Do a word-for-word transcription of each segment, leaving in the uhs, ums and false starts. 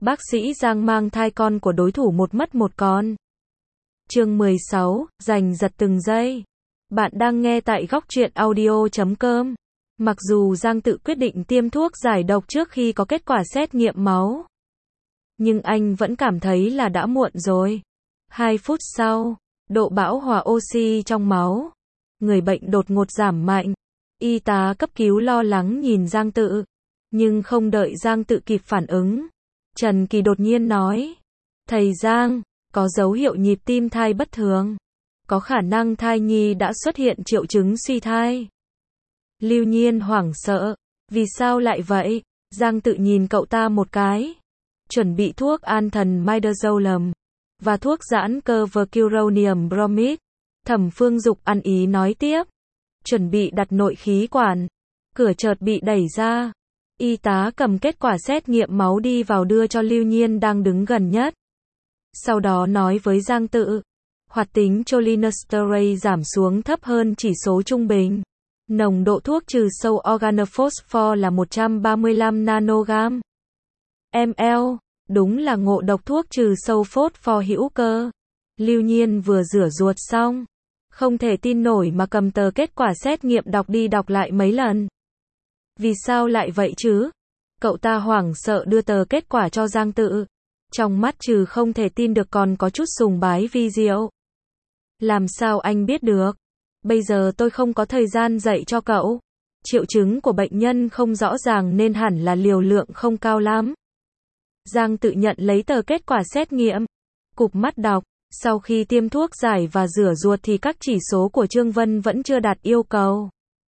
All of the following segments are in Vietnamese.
Bác sĩ Giang mang thai con của đối thủ một mất một con. Chương mười sáu, giành giật từng giây. Bạn đang nghe tại góc truyện audio chấm com. Mặc dù Giang tự quyết định tiêm thuốc giải độc trước khi có kết quả xét nghiệm máu, nhưng anh vẫn cảm thấy là đã muộn rồi. Hai phút sau, độ bão hòa oxy trong máu người bệnh đột ngột giảm mạnh. Y tá cấp cứu lo lắng nhìn Giang Tự, nhưng không đợi Giang Tự kịp phản ứng, Trần Kỳ đột nhiên nói: "Thầy Giang, có dấu hiệu nhịp tim thai bất thường, có khả năng thai nhi đã xuất hiện triệu chứng suy thai." Lưu Nhiên hoảng sợ: "Vì sao lại vậy?" Giang Tự nhìn cậu ta một cái, chuẩn bị thuốc an thần midazolam và thuốc giãn cơ Vecuronium bromide. Thẩm Phương Dục ăn ý nói tiếp: "Chuẩn bị đặt nội khí quản." Cửa chợt bị đẩy ra. Y tá cầm kết quả xét nghiệm máu đi vào đưa cho Lưu Nhiên đang đứng gần nhất. Sau đó nói với Giang Tự: "Hoạt tính cholinesterase giảm xuống thấp hơn chỉ số trung bình. Nồng độ thuốc trừ sâu organophosphor là một trăm ba mươi lăm nanogam ml. Đúng là ngộ độc thuốc trừ sâu phosphor hữu cơ." Lưu Nhiên vừa rửa ruột xong, không thể tin nổi mà cầm tờ kết quả xét nghiệm đọc đi đọc lại mấy lần. "Vì sao lại vậy chứ?" Cậu ta hoảng sợ đưa tờ kết quả cho Giang Tự, trong mắt trừ không thể tin được còn có chút sùng bái vi diệu. "Làm sao anh biết được? Bây giờ tôi không có thời gian dạy cho cậu. Triệu chứng của bệnh nhân không rõ ràng nên hẳn là liều lượng không cao lắm." Giang Tự nhận lấy tờ kết quả xét nghiệm, cụp mắt đọc. Sau khi tiêm thuốc giải và rửa ruột thì các chỉ số của Trương Vân vẫn chưa đạt yêu cầu.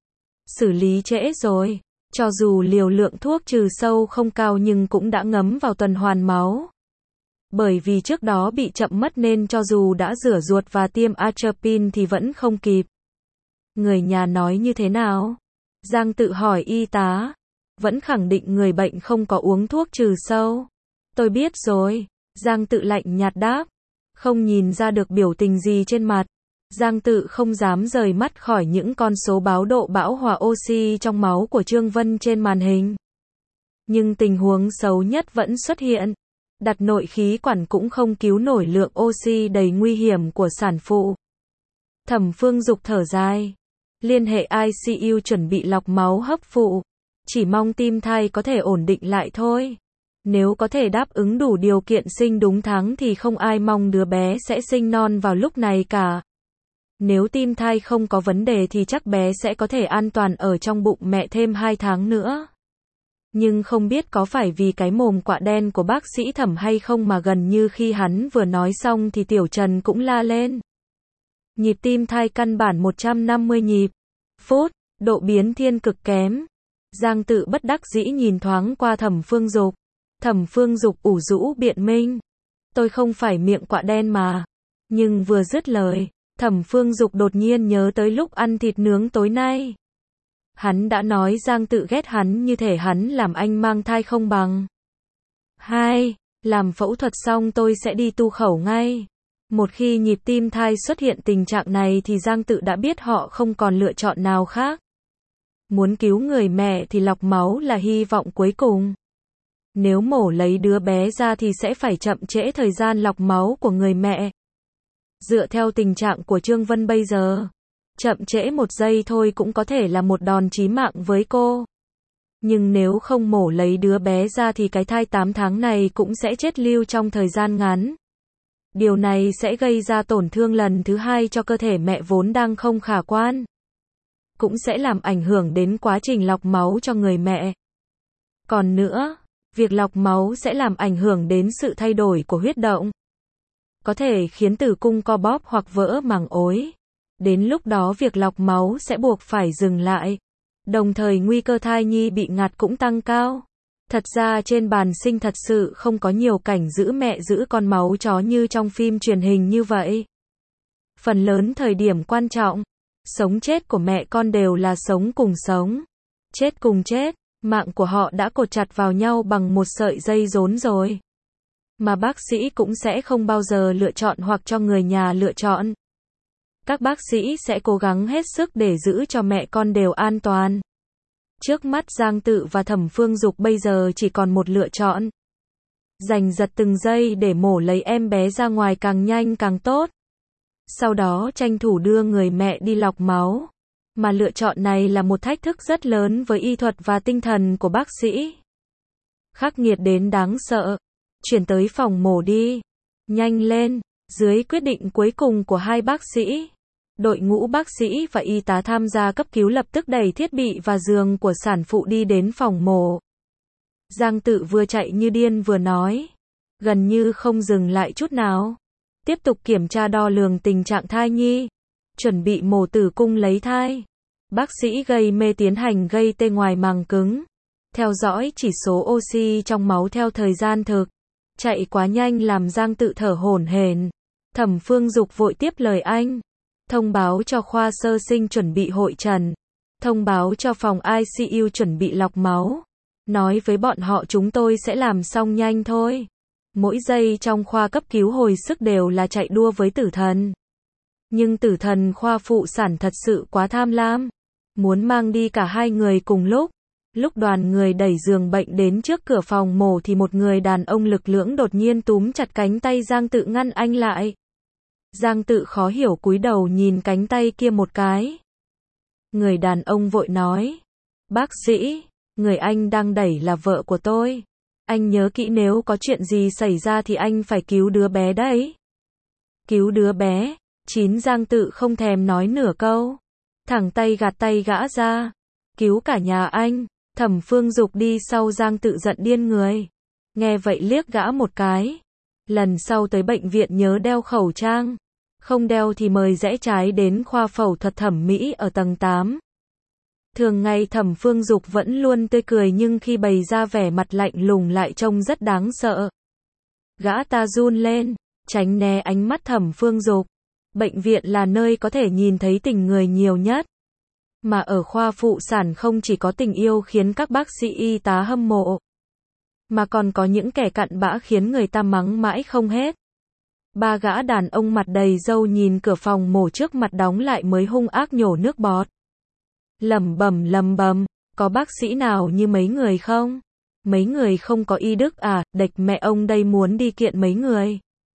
Xử lý trễ rồi. Cho dù liều lượng thuốc trừ sâu không cao nhưng cũng đã ngấm vào tuần hoàn máu. Bởi vì trước đó bị chậm mất nên cho dù đã rửa ruột và tiêm atropine thì vẫn không kịp. "Người nhà nói như thế nào?" Giang Tự hỏi y tá. "Vẫn khẳng định người bệnh không có uống thuốc trừ sâu." "Tôi biết rồi." Giang Tự lạnh nhạt đáp, không nhìn ra được biểu tình gì trên mặt. Giang Tự không dám rời mắt khỏi những con số báo độ bão hòa oxy trong máu của Trương Vân trên màn hình. Nhưng tình huống xấu nhất vẫn xuất hiện. Đặt nội khí quản cũng không cứu nổi lượng oxy đầy nguy hiểm của sản phụ. Thẩm Phương Dục thở dài. Liên hệ i xê u chuẩn bị lọc máu hấp phụ. Chỉ mong tim thai có thể ổn định lại thôi. Nếu có thể đáp ứng đủ điều kiện sinh đúng tháng thì không ai mong đứa bé sẽ sinh non vào lúc này cả. Nếu tim thai không có vấn đề thì chắc bé sẽ có thể an toàn ở trong bụng mẹ thêm hai tháng nữa. Nhưng không biết có phải vì cái mồm quạ đen của bác sĩ Thẩm hay không mà gần như khi hắn vừa nói xong thì Tiểu Trần cũng la lên. Nhịp tim thai căn bản một trăm năm mươi nhịp phút, độ biến thiên cực kém. Giang Tự bất đắc dĩ nhìn thoáng qua Thẩm Phương Dục. Thẩm Phương Dục ủ rũ biện minh: "Tôi không phải miệng quạ đen mà." Nhưng vừa dứt lời, Thẩm Phương Dục đột nhiên nhớ tới lúc ăn thịt nướng tối nay. Hắn đã nói Giang Tự ghét hắn như thể hắn làm anh mang thai không bằng. Hai, làm phẫu thuật xong tôi sẽ đi tu khẩu ngay. Một khi nhịp tim thai xuất hiện tình trạng này thì Giang Tự đã biết họ không còn lựa chọn nào khác. Muốn cứu người mẹ thì lọc máu là hy vọng cuối cùng. Nếu mổ lấy đứa bé ra thì sẽ phải chậm trễ thời gian lọc máu của người mẹ. Dựa theo tình trạng của Trương Vân bây giờ, chậm trễ một giây thôi cũng có thể là một đòn chí mạng với cô. Nhưng nếu không mổ lấy đứa bé ra thì cái thai tám tháng này cũng sẽ chết lưu trong thời gian ngắn. Điều này sẽ gây ra tổn thương lần thứ hai cho cơ thể mẹ vốn đang không khả quan. Cũng sẽ làm ảnh hưởng đến quá trình lọc máu cho người mẹ. Còn nữa, việc lọc máu sẽ làm ảnh hưởng đến sự thay đổi của huyết động. Có thể khiến tử cung co bóp hoặc vỡ màng ối. Đến lúc đó việc lọc máu sẽ buộc phải dừng lại. Đồng thời nguy cơ thai nhi bị ngạt cũng tăng cao. Thật ra trên bàn sinh thật sự không có nhiều cảnh giữ mẹ giữ con máu chó như trong phim truyền hình như vậy. Phần lớn thời điểm quan trọng, sống chết của mẹ con đều là sống cùng sống, chết cùng chết. Mạng của họ đã cột chặt vào nhau bằng một sợi dây rốn rồi. Mà bác sĩ cũng sẽ không bao giờ lựa chọn hoặc cho người nhà lựa chọn. Các bác sĩ sẽ cố gắng hết sức để giữ cho mẹ con đều an toàn. Trước mắt Giang Tự và Thẩm Phương Dục bây giờ chỉ còn một lựa chọn. giành giật từng giây để mổ lấy em bé ra ngoài càng nhanh càng tốt. Sau đó tranh thủ đưa người mẹ đi lọc máu. Mà lựa chọn này là một thách thức rất lớn với y thuật và tinh thần của bác sĩ. Khắc nghiệt đến đáng sợ. Chuyển tới phòng mổ đi. Nhanh lên. Dưới quyết định cuối cùng của hai bác sĩ, đội ngũ bác sĩ và y tá tham gia cấp cứu lập tức đẩy thiết bị và giường của sản phụ đi đến phòng mổ. Giang Tự vừa chạy như điên vừa nói, gần như không dừng lại chút nào. Tiếp tục kiểm tra đo lường tình trạng thai nhi, chuẩn bị mổ tử cung lấy thai. Bác sĩ gây mê tiến hành gây tê ngoài màng cứng, theo dõi chỉ số oxy trong máu theo thời gian thực. Chạy quá nhanh làm Giang Tự thở hổn hển. Thẩm Phương Dục vội tiếp lời anh, thông báo cho khoa sơ sinh chuẩn bị hội trần, thông báo cho phòng i xê u chuẩn bị lọc máu, nói với bọn họ chúng tôi sẽ làm xong nhanh thôi. Mỗi giây trong khoa cấp cứu hồi sức đều là chạy đua với tử thần. Nhưng tử thần khoa phụ sản thật sự quá tham lam, muốn mang đi cả hai người cùng lúc. Lúc đoàn người đẩy giường bệnh đến trước cửa phòng mổ thì một người đàn ông lực lưỡng đột nhiên túm chặt cánh tay Giang Tự ngăn anh lại. Giang Tự khó hiểu cúi đầu nhìn cánh tay kia một cái. Người đàn ông vội nói, bác sĩ, người anh đang đẩy là vợ của tôi. Anh nhớ kỹ nếu có chuyện gì xảy ra thì anh phải cứu đứa bé đấy. Cứu đứa bé, chín Giang Tự không thèm nói nửa câu. Thẳng tay gạt tay gã ra. Cứu cả nhà anh. Thẩm Phương Dục đi sau Giang Tự giận điên người. Nghe vậy liếc gã một cái. Lần sau tới bệnh viện nhớ đeo khẩu trang. Không đeo thì mời rẽ trái đến khoa phẫu thuật thẩm mỹ ở tầng tám. Thường ngày Thẩm Phương Dục vẫn luôn tươi cười nhưng khi bày ra vẻ mặt lạnh lùng lại trông rất đáng sợ. Gã ta run lên, tránh né ánh mắt Thẩm Phương Dục. Bệnh viện là nơi có thể nhìn thấy tình người nhiều nhất. Mà ở khoa phụ sản không chỉ có tình yêu khiến các bác sĩ y tá hâm mộ, mà còn có những kẻ cặn bã khiến người ta mắng mãi không hết. Ba gã đàn ông mặt đầy râu nhìn cửa phòng mổ trước mặt đóng lại mới hung ác nhổ nước bọt. Lẩm bẩm lẩm bẩm, có bác sĩ nào như mấy người không? Mấy người không có y đức à, đệch mẹ ông đây muốn đi kiện mấy người.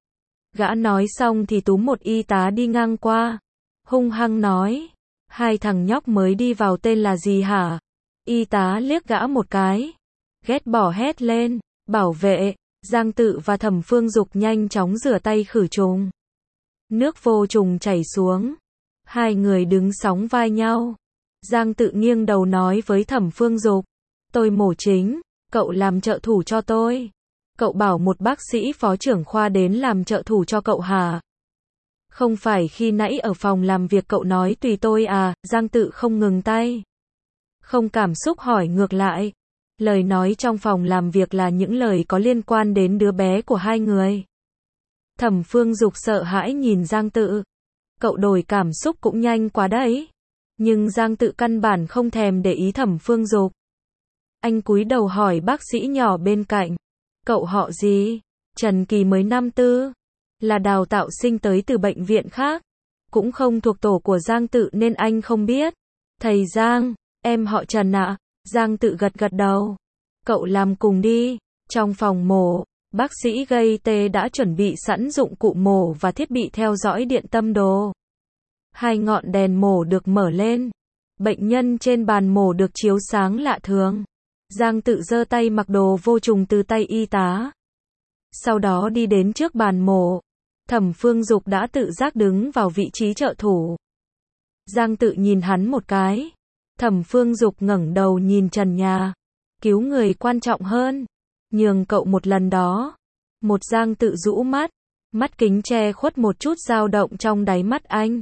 Gã nói xong thì túm một y tá đi ngang qua, hung hăng nói, hai thằng nhóc mới đi vào tên là gì hả? Y tá liếc gã một cái, ghét bỏ hét lên, bảo vệ. Giang Tự và Thẩm Phương Dục nhanh chóng rửa tay khử trùng. Nước vô trùng chảy xuống. Hai người đứng sóng vai nhau. Giang Tự nghiêng đầu nói với Thẩm Phương Dục, tôi mổ chính, cậu làm trợ thủ cho tôi. Cậu bảo một bác sĩ phó trưởng khoa đến làm trợ thủ cho cậu hả? Không phải khi nãy ở phòng làm việc cậu nói tùy tôi à? Giang Tự không ngừng tay. Không cảm xúc hỏi ngược lại. Lời nói trong phòng làm việc là những lời có liên quan đến đứa bé của hai người. Thẩm Phương Dục sợ hãi nhìn Giang Tự. Cậu đổi cảm xúc cũng nhanh quá đấy. Nhưng Giang Tự căn bản không thèm để ý Thẩm Phương Dục. Anh cúi đầu hỏi bác sĩ nhỏ bên cạnh. Cậu họ gì? Trần Kỳ mới năm tư. Là đào tạo sinh tới từ bệnh viện khác. Cũng không thuộc tổ của Giang Tự nên anh không biết. Thầy Giang, em họ Trần ạ. Giang Tự gật gật đầu. Cậu làm cùng đi. Trong phòng mổ, bác sĩ gây tê đã chuẩn bị sẵn dụng cụ mổ và thiết bị theo dõi điện tâm đồ. Hai ngọn đèn mổ được mở lên. Bệnh nhân trên bàn mổ được chiếu sáng lạ thường. Giang Tự giơ tay mặc đồ vô trùng từ tay y tá. Sau đó đi đến trước bàn mổ. Thẩm Phương Dục đã tự giác đứng vào vị trí trợ thủ. Giang Tự nhìn hắn một cái. Thẩm Phương Dục ngẩng đầu nhìn trần nhà. Cứu người quan trọng hơn. Nhường cậu một lần đó. Một Giang Tự rũ mắt. Mắt kính che khuất một chút dao động trong đáy mắt anh.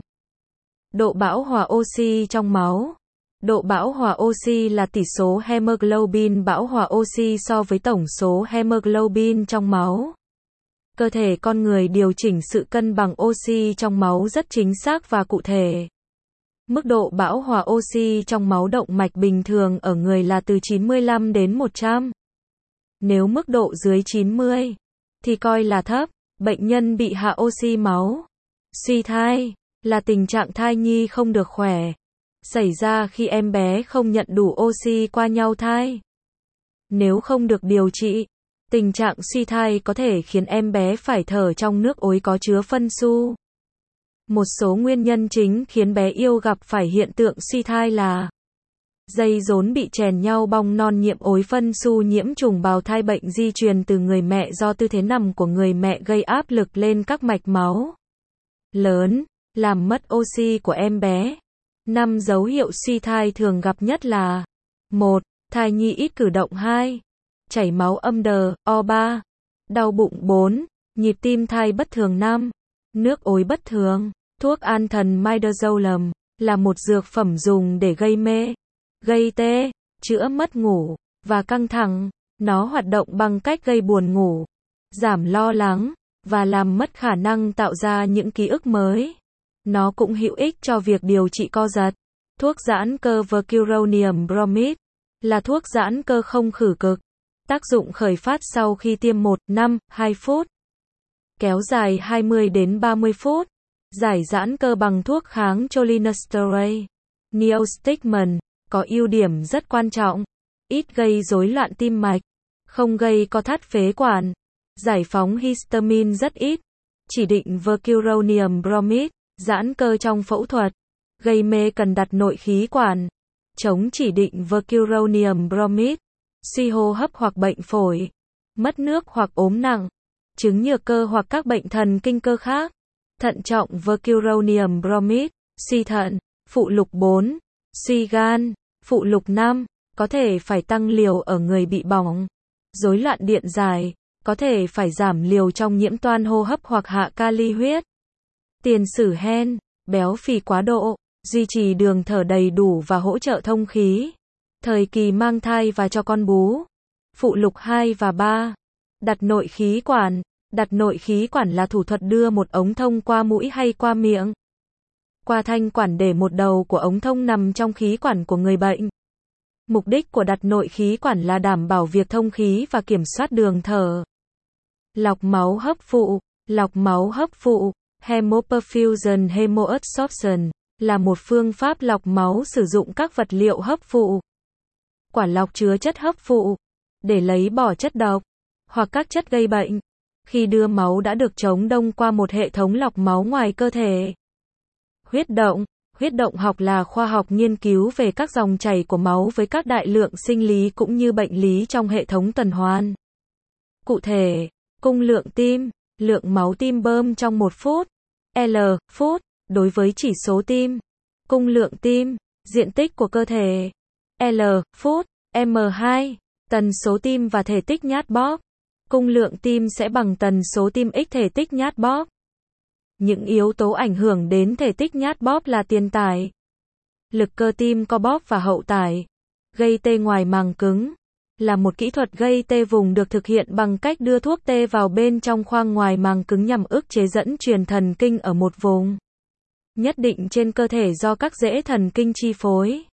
Độ bão hòa oxy trong máu. Độ bão hòa oxy là tỷ số hemoglobin bão hòa oxy so với tổng số hemoglobin trong máu. Cơ thể con người điều chỉnh sự cân bằng oxy trong máu rất chính xác và cụ thể. Mức độ bão hòa oxy trong máu động mạch bình thường ở người là từ chín mươi lăm đến một trăm. Nếu mức độ dưới chín mươi, thì coi là thấp. Bệnh nhân bị hạ oxy máu. Suy thai là tình trạng thai nhi không được khỏe. Xảy ra khi em bé không nhận đủ oxy qua nhau thai. Nếu không được điều trị, Tình trạng suy thai có thể khiến em bé phải thở trong nước ối có chứa phân su. Một số nguyên nhân chính khiến bé yêu gặp phải hiện tượng suy thai là dây rốn bị chèn nhau, bong non nhiễm ối, phân su nhiễm trùng bào thai, bệnh di truyền từ người mẹ do tư thế nằm của người mẹ gây áp lực lên các mạch máu lớn, làm mất oxy của em bé. Năm dấu hiệu suy thai thường gặp nhất là: một. Thai nhi ít cử động. Hai. Chảy máu âm đờ, o. ba. Đau bụng. bốn. Nhịp tim thai bất thường. năm. Nước ối bất thường. Thuốc an thần midazolam là một dược phẩm dùng để gây mê, gây tê, chữa mất ngủ và căng thẳng. Nó hoạt động bằng cách gây buồn ngủ, giảm lo lắng và làm mất khả năng tạo ra những ký ức mới. Nó cũng hữu ích cho việc điều trị co giật. Thuốc giãn cơ Vecuronium bromide là thuốc giãn cơ không khử cực. Tác dụng khởi phát sau khi tiêm một, năm, hai phút. Kéo dài hai mươi đến ba mươi phút. Giải giãn cơ bằng thuốc kháng cholinesterase. Neostigmin có ưu điểm rất quan trọng: ít gây rối loạn tim mạch, không gây co thắt phế quản, giải phóng histamine rất ít. Chỉ định Vecuronium bromide, giãn cơ trong phẫu thuật, gây mê cần đặt nội khí quản. Chống chỉ định Vecuronium bromide, suy hô hấp hoặc bệnh phổi, mất nước hoặc ốm nặng, chứng nhược cơ hoặc các bệnh thần kinh cơ khác. Thận trọng Vecuronium bromide, suy thận, phụ lục bốn, suy gan, phụ lục năm, có thể phải tăng liều ở người bị bỏng, rối loạn điện giải, có thể phải giảm liều trong nhiễm toan hô hấp hoặc hạ kali huyết. Tiền sử hen, béo phì quá độ, duy trì đường thở đầy đủ và hỗ trợ thông khí. Thời kỳ mang thai và cho con bú. Phụ lục hai và ba. Đặt nội khí quản. Đặt nội khí quản là thủ thuật đưa một ống thông qua mũi hay qua miệng, qua thanh quản để một đầu của ống thông nằm trong khí quản của người bệnh. Mục đích của đặt nội khí quản là đảm bảo việc thông khí và kiểm soát đường thở. Lọc máu hấp phụ. Lọc máu hấp phụ, hemoperfusion hemoadsorption, là một phương pháp lọc máu sử dụng các vật liệu hấp phụ, quả lọc chứa chất hấp phụ, để lấy bỏ chất độc hoặc các chất gây bệnh. Khi đưa máu đã được chống đông qua một hệ thống lọc máu ngoài cơ thể. Huyết động. Huyết động học là khoa học nghiên cứu về các dòng chảy của máu với các đại lượng sinh lý cũng như bệnh lý trong hệ thống tuần hoàn. Cụ thể, cung lượng tim, lượng máu tim bơm trong một phút, L, phút, đối với chỉ số tim. Cung lượng tim, diện tích của cơ thể, L, phút, M hai, tần số tim và thể tích nhát bóp. Cung lượng tim sẽ bằng tần số tim x thể tích nhát bóp. Những yếu tố ảnh hưởng đến thể tích nhát bóp là tiền tải, lực cơ tim co bóp và hậu tải. Gây tê ngoài màng cứng là một kỹ thuật gây tê vùng được thực hiện bằng cách đưa thuốc tê vào bên trong khoang ngoài màng cứng nhằm ức chế dẫn truyền thần kinh ở một vùng nhất định trên cơ thể do các rễ thần kinh chi phối.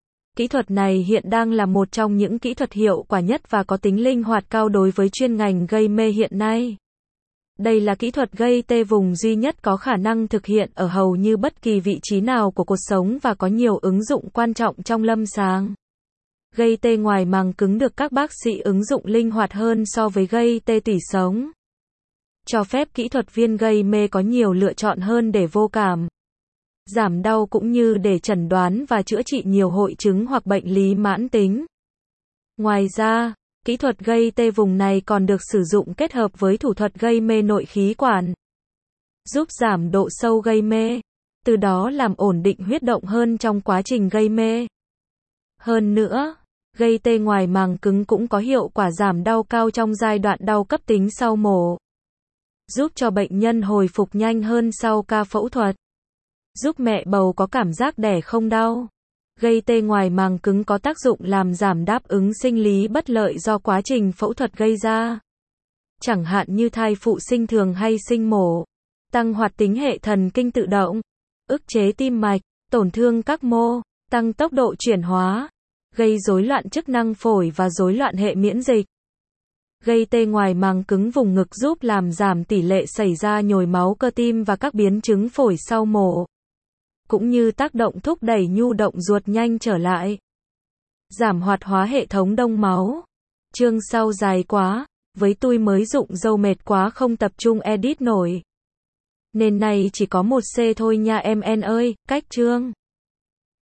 Kỹ thuật này hiện đang là một trong những kỹ thuật hiệu quả nhất và có tính linh hoạt cao đối với chuyên ngành gây mê hiện nay. Đây là kỹ thuật gây tê vùng duy nhất có khả năng thực hiện ở hầu như bất kỳ vị trí nào của cuộc sống và có nhiều ứng dụng quan trọng trong lâm sàng. Gây tê ngoài màng cứng được các bác sĩ ứng dụng linh hoạt hơn so với gây tê tủy sống, cho phép kỹ thuật viên gây mê có nhiều lựa chọn hơn để vô cảm, giảm đau cũng như để chẩn đoán và chữa trị nhiều hội chứng hoặc bệnh lý mãn tính. Ngoài ra, kỹ thuật gây tê vùng này còn được sử dụng kết hợp với thủ thuật gây mê nội khí quản, giúp giảm độ sâu gây mê, từ đó làm ổn định huyết động hơn trong quá trình gây mê. Hơn nữa, gây tê ngoài màng cứng cũng có hiệu quả giảm đau cao trong giai đoạn đau cấp tính sau mổ, giúp cho bệnh nhân hồi phục nhanh hơn sau ca phẫu thuật, giúp mẹ bầu có cảm giác đẻ không đau. Gây tê ngoài màng cứng có tác dụng làm giảm đáp ứng sinh lý bất lợi do quá trình phẫu thuật gây ra, chẳng hạn như thai phụ sinh thường hay sinh mổ, tăng hoạt tính hệ thần kinh tự động, ức chế tim mạch, tổn thương các mô, tăng tốc độ chuyển hóa, gây rối loạn chức năng phổi và rối loạn hệ miễn dịch. Gây tê ngoài màng cứng vùng ngực giúp làm giảm tỷ lệ xảy ra nhồi máu cơ tim và các biến chứng phổi sau mổ, cũng như tác động thúc đẩy nhu động ruột nhanh trở lại. Giảm hoạt hóa hệ thống đông máu. Chương sau dài quá. với tui mới rụng râu mệt quá không tập trung edit nổi. Nên này chỉ có một C thôi nha em en ơi, cách chương.